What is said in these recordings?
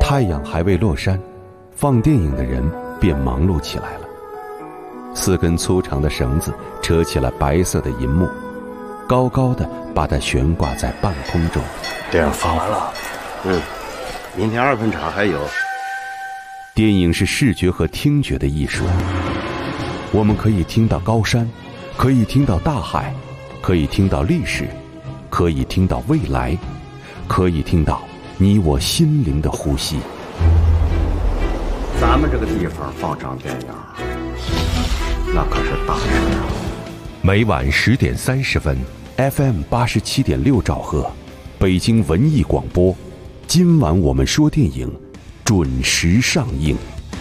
太阳还未落山，放电影的人便忙碌起来了。4根粗长的绳子扯起了白色的银幕，高高的把它悬挂在半空中。 电影放完了，明天2分场还有。 电影是视觉和听觉的艺术，我们可以听到高山，可以听到大海，可以听到历史，可以听到未来，可以听到你我心灵的呼吸。 咱们这个地方放场电影，那可是大事啊！ 每晚10点30分 ，FM 87.6兆赫，北京文艺广播。今晚我们说电影，准时上映。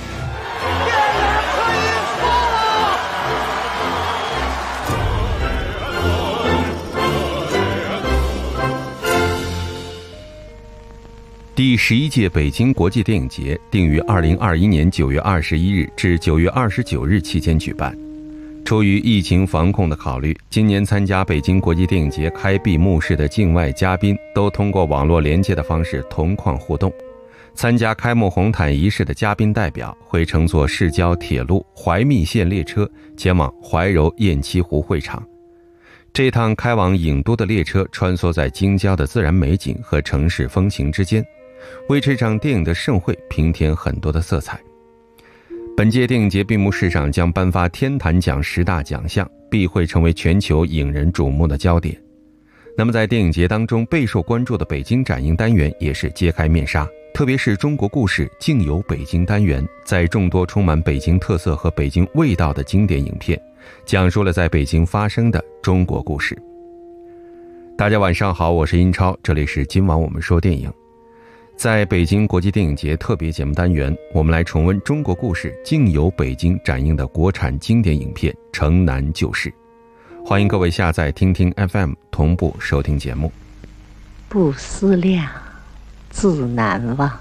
第11届北京国际电影节定于2021年9月21日至9月29日期间举办。出于疫情防控的考虑，今年参加北京国际电影节开闭幕式的境外嘉宾都通过网络连接的方式同框互动。参加开幕红毯仪式的嘉宾代表会乘坐市郊铁路怀密线列车前往怀柔雁栖湖会场。这趟开往郢都的列车穿梭在京郊的自然美景和城市风情之间，为这场电影的盛会平添很多的色彩。本届电影节闭幕式上将颁发天坛奖10大奖项，必会成为全球引人瞩目的焦点。那么在电影节当中备受关注的北京展映单元也是揭开面纱，特别是中国故事竟有北京单元，在众多充满北京特色和北京味道的经典影片，讲述了在北京发生的中国故事。大家晚上好，我是英超，这里是今晚我们说电影。在北京国际电影节特别节目单元，我们来重温中国故事竟有北京展映的国产经典影片《城南旧事》。欢迎各位下载听听 FM 同步收听节目。 不思量，自难忘。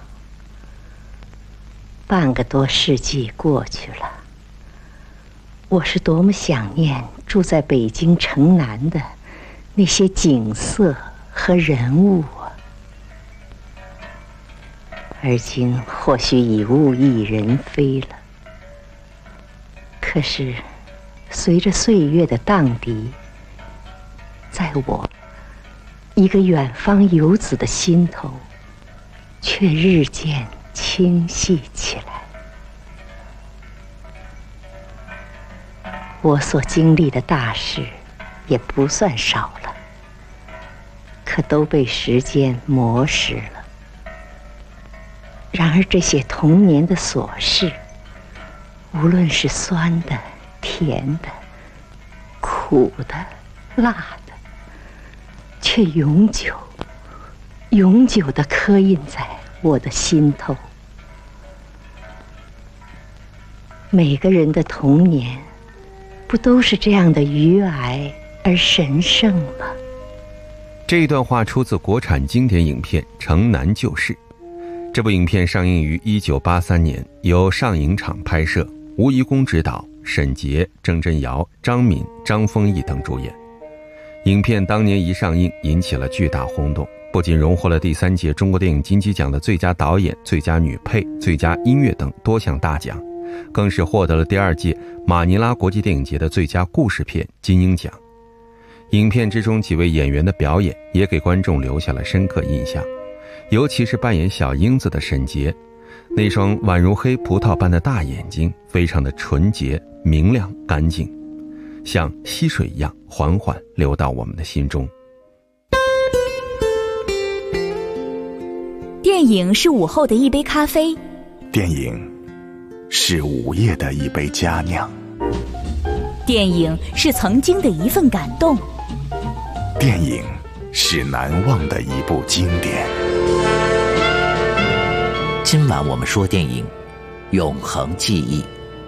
半个多世纪过去了，我是多么想念住在北京城南的那些景色和人物啊！而今或许已物亦人非了，可是随着岁月的荡涤，在我一个远方游子的心头，却日渐清晰起来。我所经历的大事也不算少了，可都被时间磨蚀了。然而这些童年的琐事，无论是酸的、甜的、苦的、辣的，却永久地刻印在我的心头。每个人的童年不都是这样的愉哀而神圣吗？ 这一段话出自国产经典影片《城南旧事》。这部影片上映于1983年，由上影厂拍摄，吴贻弓执导，沈洁、郑珍瑶、张敏、张丰毅等主演。影片当年一上映引起了巨大轰动，不仅荣获了第3届中国电影金鸡奖的最佳导演、最佳女配、最佳音乐等多项大奖，更是获得了第2届马尼拉国际电影节的最佳故事片金鹰奖。影片之中几位演员的表演也给观众留下了深刻印象，尤其是扮演小英子的沈洁，那双宛如黑葡萄般的大眼睛非常的纯洁、明亮、干净，像溪水一样缓缓流到我们的心中。 电影是午后的一杯咖啡， 电影是午夜的一杯佳酿， 电影是曾经的一份感动， 电影是难忘的一部经典。 今晚我们说电影，永恒记忆。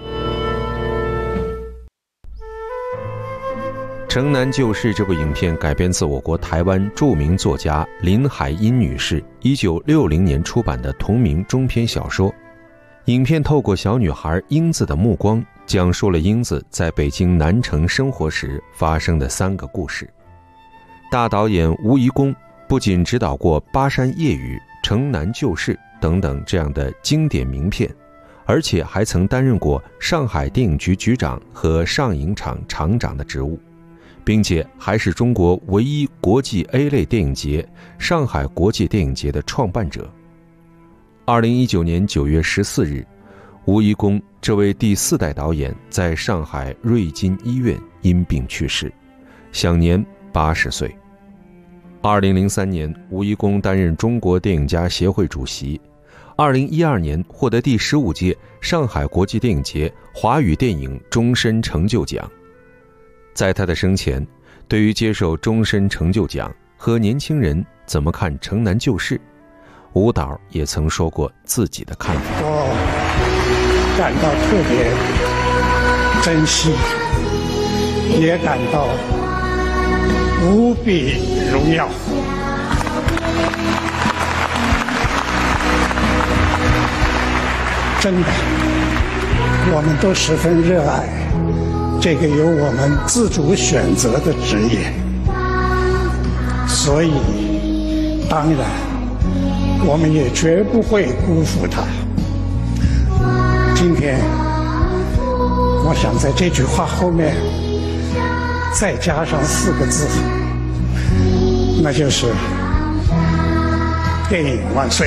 《城南旧事》这部影片改编自我国台湾著名作家林海音女士1960年出版的同名中篇小说。影片透过小女孩英子的目光，讲述了英子在北京南城生活时发生的3个故事。大导演吴贻弓不仅指导过《巴山夜雨》《 城南旧事等等这样的经典名片，而且还曾担任过上海电影局局长和上影厂厂长的职务，并且还是中国唯一国际 A 类电影节上海国际电影节的创办者。2019年9月14日，吴贻弓这位第4代导演在上海瑞金医院因病去世，享年80岁。2003年，吴贻弓担任中国电影家协会主席。2012年获得第15届上海国际电影节华语电影终身成就奖。在他的生前，对于接受终身成就奖和年轻人怎么看城南旧事，吴导也曾说过自己的看法。 我感到特别珍惜，也感到无比荣耀。真的，我们都十分热爱这个由我们自主选择的职业，所以当然我们也绝不会辜负它。今天我想在这句话后面再加上4个字，那就是电影万岁。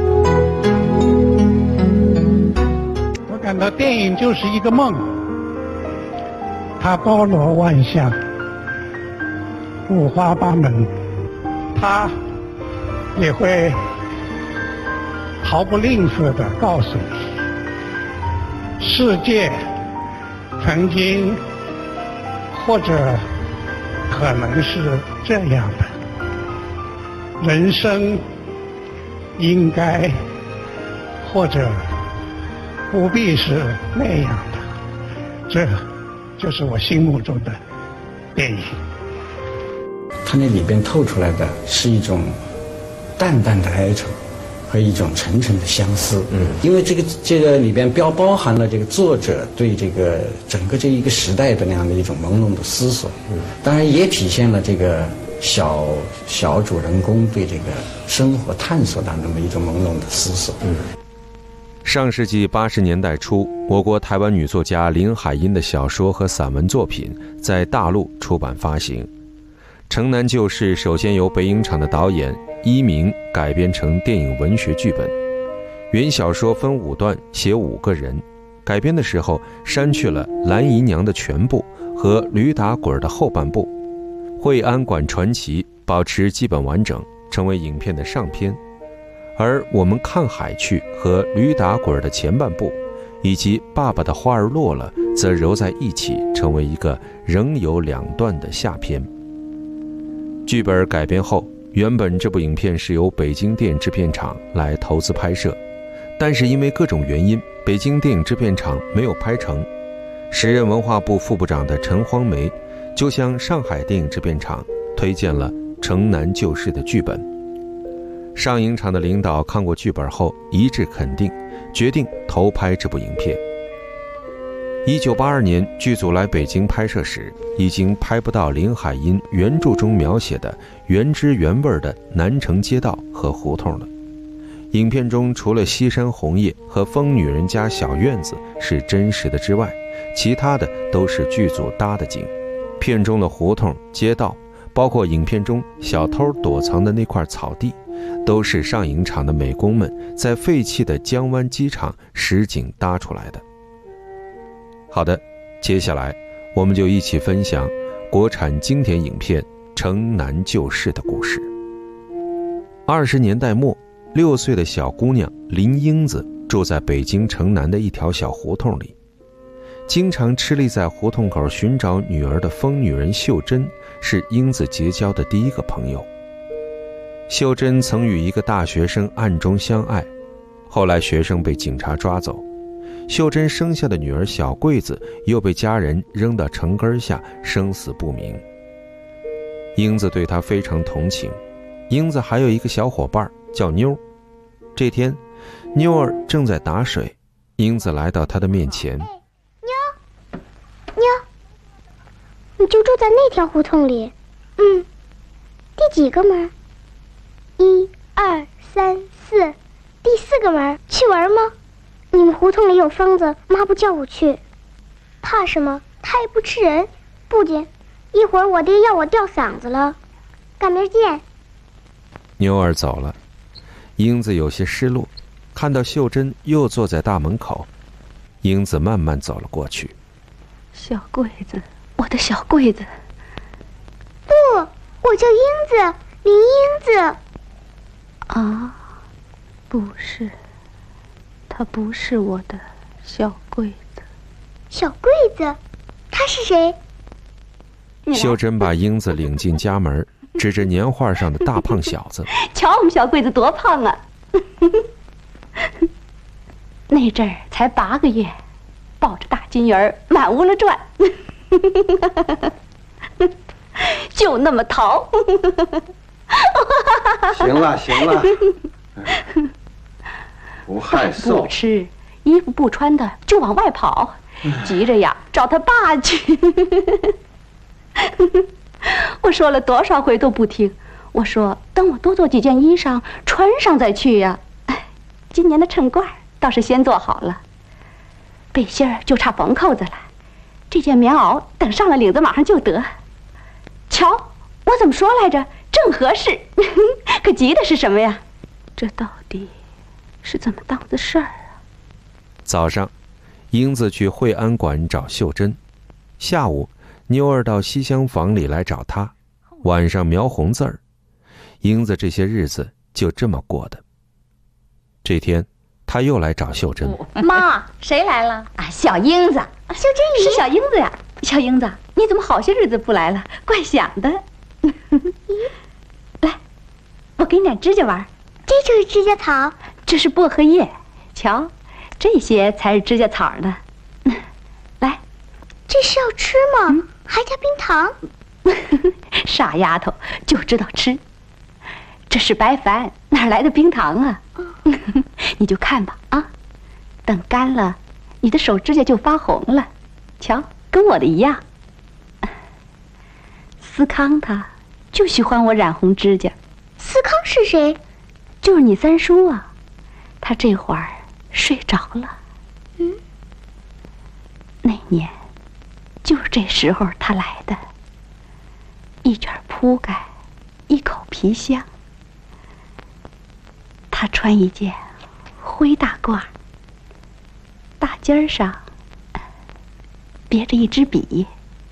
我感到电影就是一个梦，它包罗万象，五花八门，它也会毫不吝啬地告诉你，世界曾经或者可能是这样的，人生应该或者不必是那样的，这就是我心目中的电影。 它那里边透出来的是一种淡淡的哀愁和一种沉沉的相思。因为这个里边包含了这个作者对这个整个这一个时代的那样的一种朦胧的思索。当然也体现了这个小主人公对这个生活探索当中的一种朦胧的思索。 上世纪80年代初，我国台湾女作家林海音的小说和散文作品在大陆出版发行。城南旧事首先由北影厂的导演一鸣改编成电影文学剧本，原小说分5段，写5个人，改编的时候删去了蓝姨娘的全部和驴打滚的后半部，惠安馆传奇保持基本完整，成为影片的上篇，而我们看海去和驴打滚的前半部以及爸爸的花儿落了则揉在一起，成为一个仍有2段的下篇。剧本改编后，原本这部影片是由北京电影制片厂来投资拍摄，但是因为各种原因，北京电影制片厂没有拍成。时任文化部副部长的陈荒梅就向上海电影制片厂推荐了《城南旧事》的剧本。上影厂的领导看过剧本后一致肯定，决定投拍这部影片。1982年剧组来北京拍摄时，已经拍不到林海音原著中描写的原汁原味的南城街道和胡同了。影片中除了西山红叶和疯女人家小院子是真实的之外，其他的都是剧组搭的景。片中的胡同街道，包括影片中小偷躲藏的那块草地，都是上影厂的美工们在废弃的江湾机场实景搭出来的。好的，接下来我们就一起分享国产经典影片《城南旧事》的故事。20年代末，6岁的小姑娘林英子住在北京城南的一条小胡同里。经常吃力在胡同口寻找女儿的疯女人秀珍是英子结交的第一个朋友。秀珍曾与一个大学生暗中相爱，后来学生被警察抓走，秀珍生下的女儿小桂子又被家人扔到城根下，生死不明。英子对她非常同情。英子还有一个小伙伴叫妞。这天，妞儿正在打水，英子来到她的面前。 妞，你就住在那条胡同里？第几个门？1、2、3、4。 个门，去玩吗？你们胡同里有疯子，妈不叫我去。怕什么？他也不吃人。不仅，一会儿我爹要我吊嗓子了。赶明儿见。 妞儿走了，英子有些失落，看到秀珍又坐在大门口，英子慢慢走了过去。 小桂子，我的小桂子。 不，我叫英子，林英子。 啊，不是，她不是我的小桂子。 小桂子，她是谁？ 秀珍把英子领进家门，指着年画上的大胖小子：“ 瞧我们小桂子多胖啊！那阵儿才8个月，抱着大金鱼满屋了转，就那么淘。 行了行了，不害臊。 不吃，衣服不穿的就往外跑，急着呀找他爸去。我说了多少回都不听，我说等我多做几件衣裳穿上再去呀。今年的衬褂倒是先做好了，背心儿就差缝扣子了，这件棉袄等上了领子马上就得。瞧，我怎么说来着？正合适。可急的是什么呀？这到底是怎么档子事儿啊？ 早上，英子去惠安馆找秀珍，下午妞儿到西厢房里来找她，晚上描红字儿。英子这些日子就这么过的。这天，她又来找秀珍。 妈，谁来了？ 啊，小英子。 秀珍姨是小英子呀。小英子，你怎么好些日子不来了？怪想的。来，我给你点指甲玩。 这就是指甲草， 这是薄荷叶。瞧，这些才是指甲草呢。来， 这是要吃吗？还加冰糖？ 傻丫头，就知道吃。这是白矾，哪来的冰糖啊？你就看吧啊，等干了，你的手指甲就发红了。瞧，跟我的一样。思康他就喜欢我染红指甲。 思康是谁？ 就是你三叔啊，他这会儿睡着了。那年就是这时候他来的，一卷铺盖，一口皮箱。他穿一件灰大褂，大襟上别着一支笔。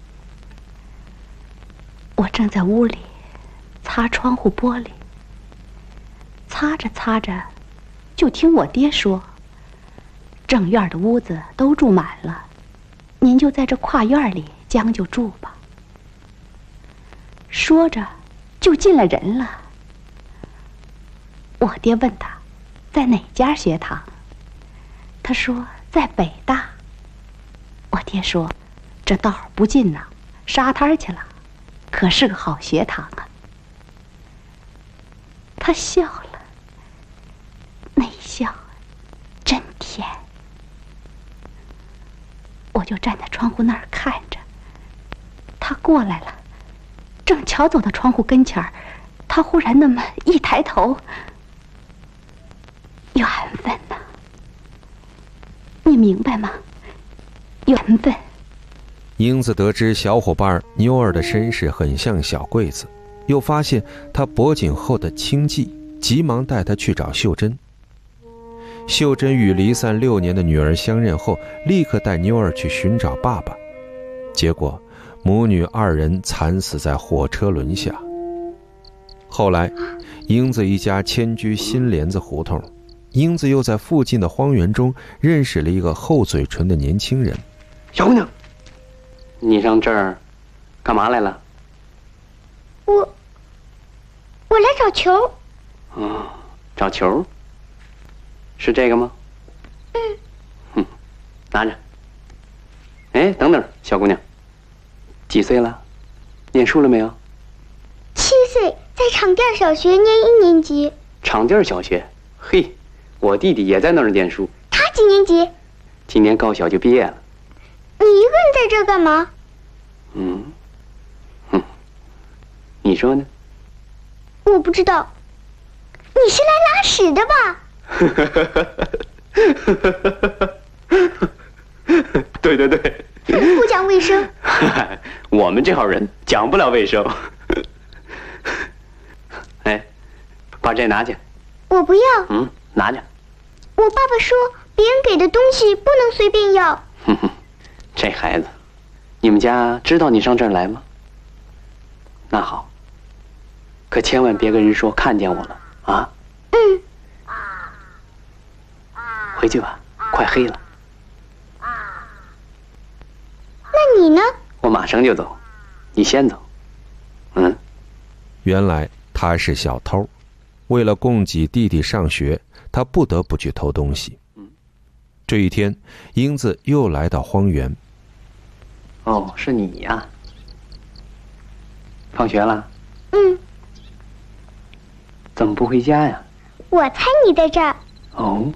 我正在屋里擦窗户玻璃，擦着擦着，就听我爹说，正院的屋子都住满了，您就在这跨院里将就住吧。说着就进了人了。我爹问他在哪家学堂，他说在北大。我爹说这道儿不近呐，沙滩去了，可是个好学堂啊。他笑了，那一笑真甜。我就站在窗户那儿看着，他过来了，正巧走到窗户跟前儿，他忽然那么一抬头，缘分呐，你明白吗？缘分。 英子得知小伙伴妞儿的身世很像小桂子，又发现她脖颈后的青迹，急忙带她去找秀珍。秀珍与离散6年的女儿相认后，立刻带妞儿去寻找爸爸，结果母女2人惨死在火车轮下。后来英子一家迁居新帘子胡同，英子又在附近的荒原中认识了一个厚嘴唇的年轻人。 小姑娘，你上这儿干嘛来了？ 我来找球。 找球？是这个吗？拿着。哎，等等，小姑娘，几岁了？念书了没有 ？7岁，在场店小学念1年级。 场店小学？嘿，我弟弟也在那儿念书。 他几年级？ 今年高小就毕业了。 你一个人在这儿干嘛？ 你说呢？ 我不知道。你是来拉屎的吧？ 对对对， 不讲卫生。 我们这号人讲不了卫生。哎，把这拿去。 我不要。 拿去。 我爸爸说，别人给的东西不能随便要。 这孩子，你们家知道你上这儿来吗？那好，可千万别跟人说看见我了啊。回去吧，快黑了。 那你呢？ 我马上就走，你先走。 原来他是小偷，为了供给弟弟上学，他不得不去偷东西。这一天，英子又来到荒原。 哦，是你呀。放学了？怎么不回家呀？ 我猜你在这儿。 哦，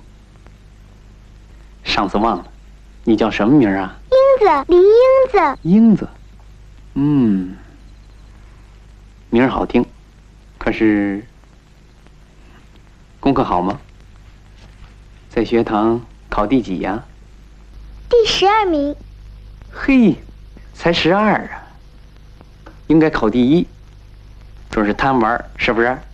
上次忘了，你叫什么名啊？ 英子，林英子。 英子，名儿好听，可是功课好吗？在学堂考第几呀？ 第12名。 嘿，才12啊，应该考第1。准是贪玩，是不是？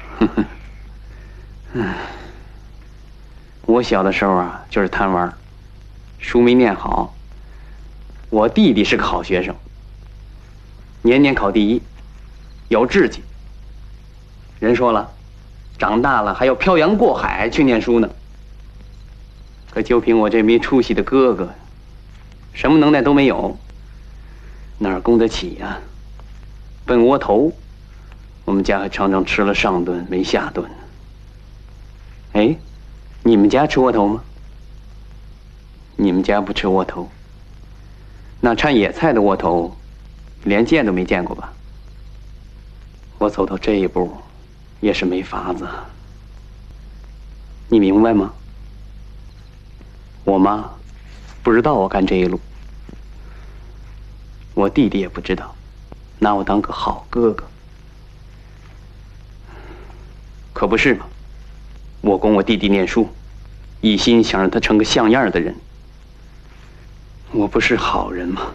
我小的时候啊，就是贪玩，书没念好。我弟弟是个好学生，年年考第1，有志气。人说了，长大了还要漂洋过海去念书呢。可就凭我这没出息的哥哥，什么能耐都没有，哪儿供得起呀？笨窝头，我们家还常常吃了上顿没下顿。哎，你们家吃窝头吗？你们家不吃窝头，那掺野菜的窝头，连见都没见过吧？我走到这一步，也是没法子。你明白吗？我妈不知道我干这一路，我弟弟也不知道，拿我当个好哥哥。可不是嘛，我供我弟弟念书，一心想让他成个像样的人。我不是好人吗？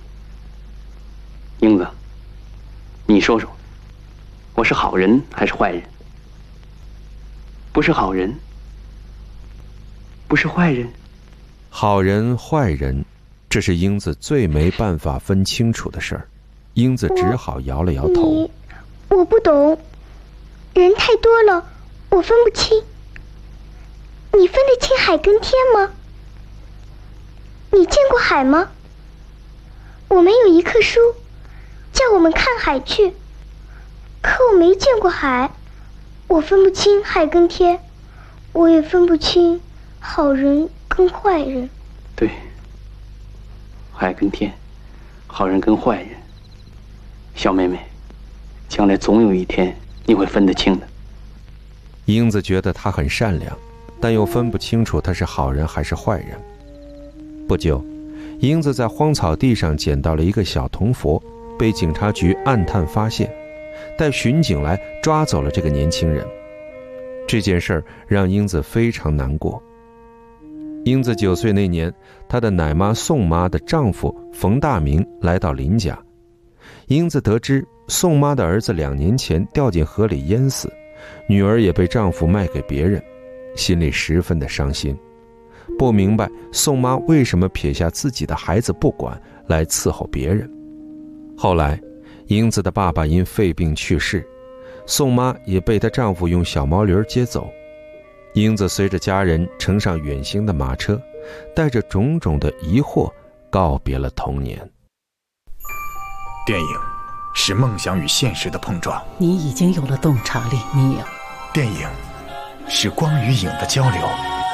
英子，你说说，我是好人还是坏人？不是好人，不是坏人。 好人坏人，这是英子最没办法分清楚的事儿。英子只好摇了摇头。 我不懂，人太多了，我分不清。你分得清海跟天吗？你见过海吗？我们有一棵书，叫我们看海去，可我没见过海，我分不清海跟天，我也分不清好人跟坏人。 对，海跟天，好人跟坏人。小妹妹，将来总有一天你会分得清的。 英子觉得他很善良，但又分不清楚他是好人还是坏人。不久，英子在荒草地上捡到了一个小铜佛，被警察局暗探发现，带巡警来抓走了这个年轻人。这件事儿让英子非常难过。英子9岁那年，她的奶妈宋妈的丈夫冯大明来到林家。英子得知宋妈的儿子2年前掉进河里淹死，女儿也被丈夫卖给别人，心里十分的伤心，不明白宋妈为什么撇下自己的孩子不管，来伺候别人。后来英子的爸爸因肺病去世，宋妈也被她丈夫用小毛驴接走。英子随着家人乘上远行的马车，带着种种的疑惑告别了童年。 电影是梦想与现实的碰撞， 你已经有了洞察力，你有。 电影是光与影的交流，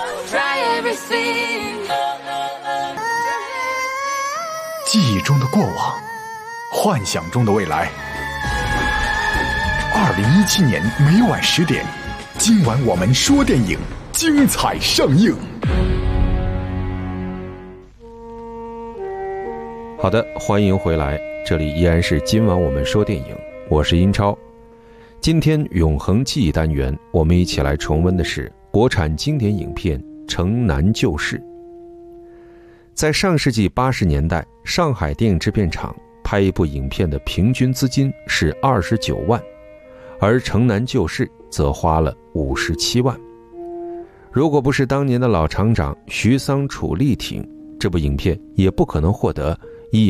记忆中的过往，幻想中的未来。2017年每晚10点，今晚我们说电影，精彩上映。 好的，欢迎回来，这里依然是今晚我们说电影，我是英超。今天永恒记忆单元，我们一起来重温的是国产经典影片《城南旧事》。在上世纪80年代，上海电影制片厂拍一部影片的平均资金是29万，而《城南旧事》则花了57万。如果不是当年的老厂长徐桑楚力挺，这部影片也不可能获得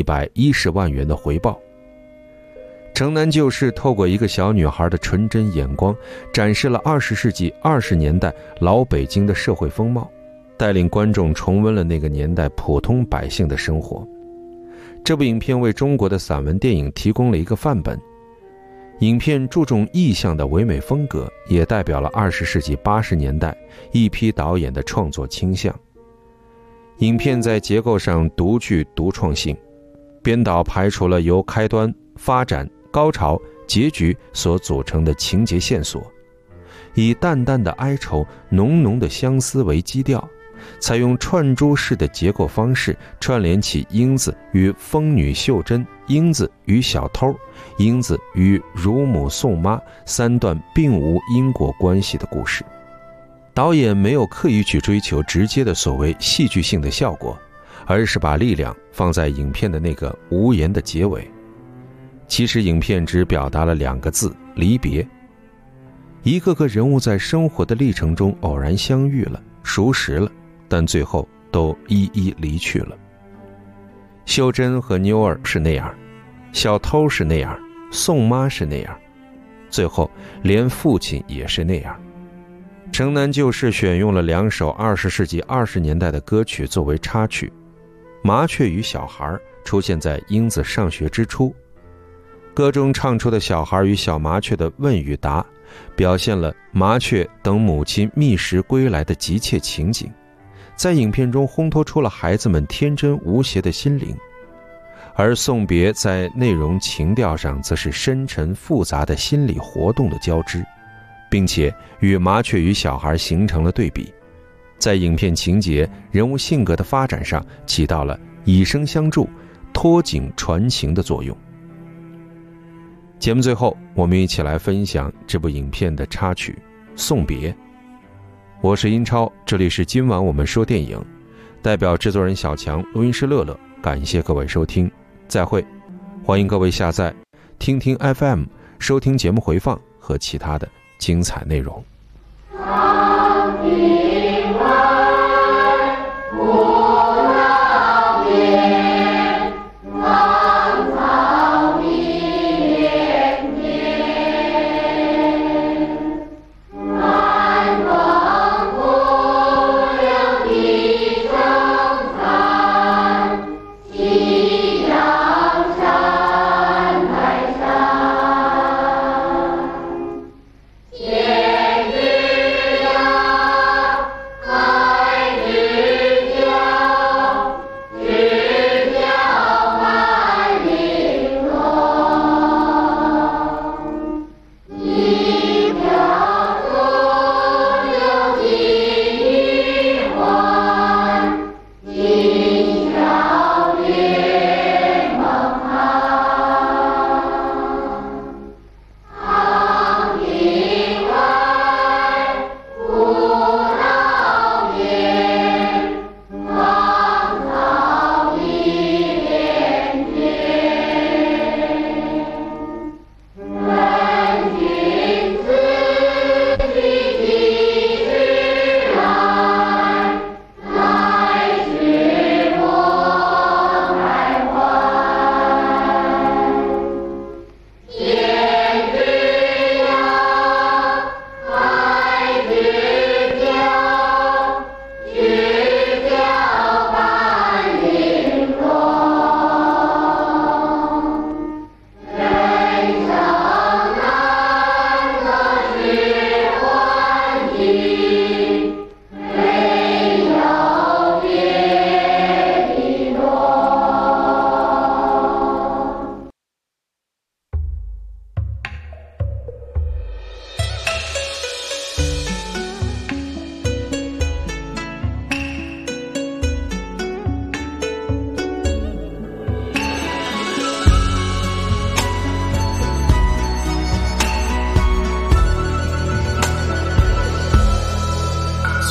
110万元的回报。城南旧事透过一个小女孩的纯真眼光，展示了20世纪20年代老北京的社会风貌，带领观众重温了那个年代普通百姓的生活。这部影片为中国的散文电影提供了一个范本。影片注重意象的唯美风格，也代表了20世纪80年代一批导演的创作倾向。影片在结构上独具独创性，编导排除了由开端、发展、高潮、结局所组成的情节线索，以淡淡的哀愁、浓浓的相思为基调，采用串珠式的结构方式，串联起英子与疯女秀珍、英子与小偷、英子与乳母宋妈三段并无因果关系的故事。导演没有刻意去追求直接的所谓戏剧性的效果，而是把力量放在影片的那个无言的结尾。其实影片只表达了2个字：离别。一个个人物在生活的历程中偶然相遇了，熟识了，但最后都一一离去了。秀珍和妞儿是那样，小偷是那样，宋妈是那样，最后连父亲也是那样。城南旧事选用了2首20世纪20年代的歌曲作为插曲，麻雀与小孩出现在英子上学之初，歌中唱出的小孩与小麻雀的问与答，表现了麻雀等母亲觅食归来的急切情景，在影片中烘托出了孩子们天真无邪的心灵。而送别在内容情调上则是深沉复杂的心理活动的交织，并且与麻雀与小孩形成了对比，在影片情节、人物性格的发展上起到了以声相助、托景传情的作用。节目最后，我们一起来分享这部影片的插曲《送别》。我是英超，这里是今晚我们说电影，代表制作人小强、录音师乐乐，感谢各位收听，再会。欢迎各位下载听听 FM 收听节目回放和其他的精彩内容。 天之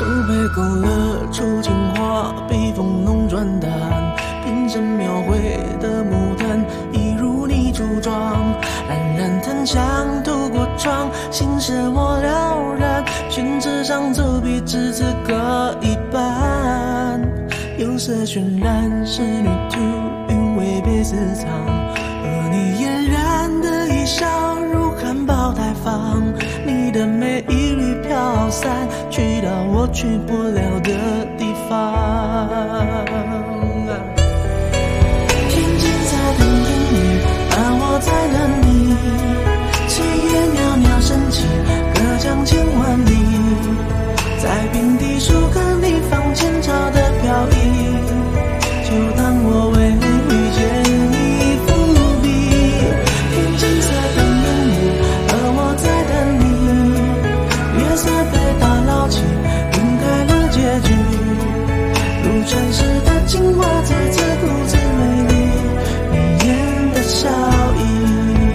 手背勾勒出情话，笔锋浓转淡，平生描绘的牡丹，一如你梳妆，冉冉檀香透过窗，心事我了然，宣纸上走笔只字各一半，釉色渲染仕女图，韵味被私藏，而你嫣然的一笑如含苞待放，你的美一缕飘散，去到我去不了的地方。天际在等烟雨，而我在等你，七月袅袅升起，隔江千万里，在平地树根里放前朝的飘逸，就当我为遇见你伏笔。天际在等烟雨，而我在等你，月色被打捞起，晕开了结局，如传世的情话，字字故字美丽，你眼的笑意。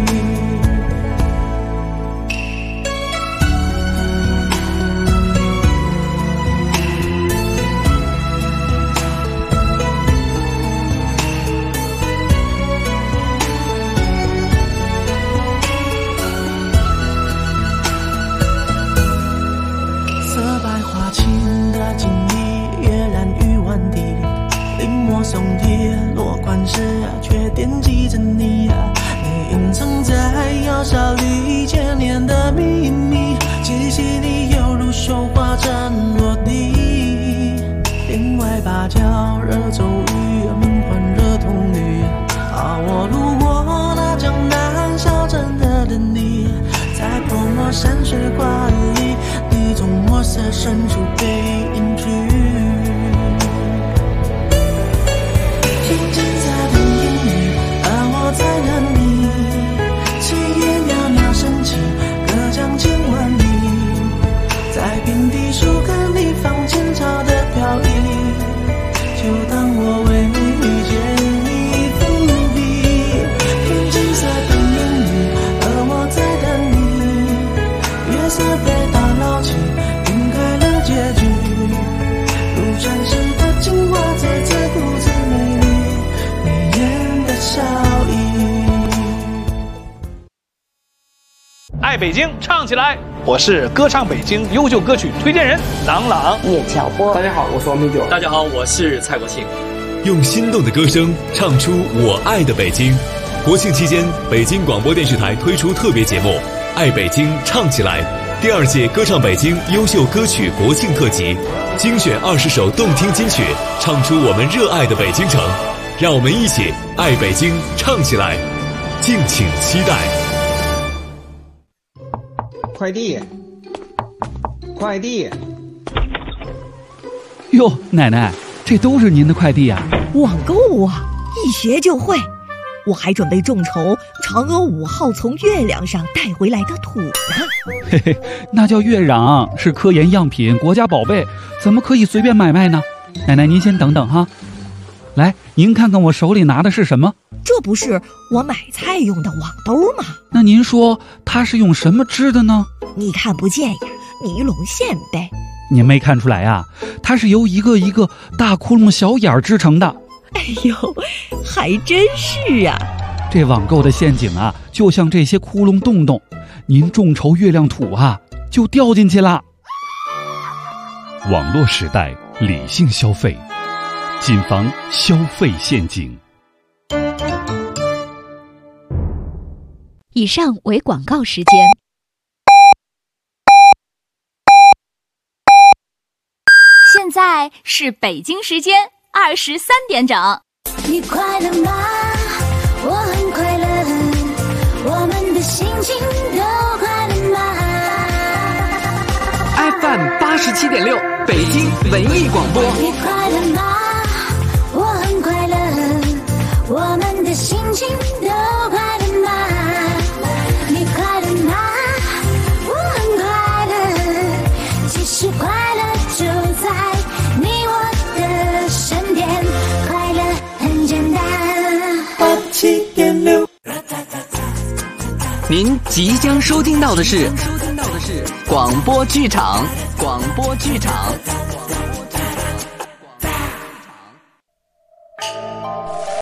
松铁落款时却惦记着你你隐藏在窑烧里千年的秘密，气息里犹如绣花针落地，天外芭蕉惹骤雨，梦幻惹童女，我路过那江南小镇的等你，在泼墨山水画里，你从墨色深处被隐去。天际在等烟雨，而我在等你，七月袅袅升起，隔江千万里，在平地树根里放前朝的飘逸，就当我为遇见你伏笔。天际在等烟雨，而我在等你，月色被打捞起，晕开了结局，如传世的情话，字字故字美丽，笑意。 爱北京，唱起来！我是歌唱北京优秀歌曲推荐人郎朗、 叶巧波。大家好，我是王明九。 大家好，我是蔡国庆。 用心动的歌声唱出我爱的北京。国庆期间，北京广播电视台推出特别节目《爱北京唱起来》第2届歌唱北京优秀歌曲国庆特辑，精选20首动听金曲，唱出我们热爱的北京城。让我们一起爱北京唱起来，敬请期待。 快递，快递。 哟，奶奶，这都是您的快递啊？ 网购啊，一学就会。我还准备众筹嫦娥5号从月亮上带回来的土呢。 嘿嘿，那叫月壤，是科研样品，国家宝贝，怎么可以随便买卖呢？奶奶，您先等等哈。来，您看看我手里拿的是什么？ 这不是我买菜用的网兜吗？ 那您说它是用什么织的呢？ 你看不见呀，尼龙线呗。 您没看出来呀？它是由一个一个大窟窿小眼儿织成的。 哎呦，还真是啊！ 这网购的陷阱啊，就像这些窟窿洞洞，您众筹月亮土啊，就掉进去了。 网络时代，理性消费。谨防消费陷阱。 以上为广告时间。现在是北京时间23点整。 你快乐吗？我很快乐，我们的心情都快乐吗 ？FM 87.6，北京文艺广播。 你快乐吗？我很快乐，我们的心情都快乐吗？你快乐吗？我很快乐，其实快乐就在你我的身边，快乐很简单。87.6， 您即将收听到的是广播剧场，广播剧场。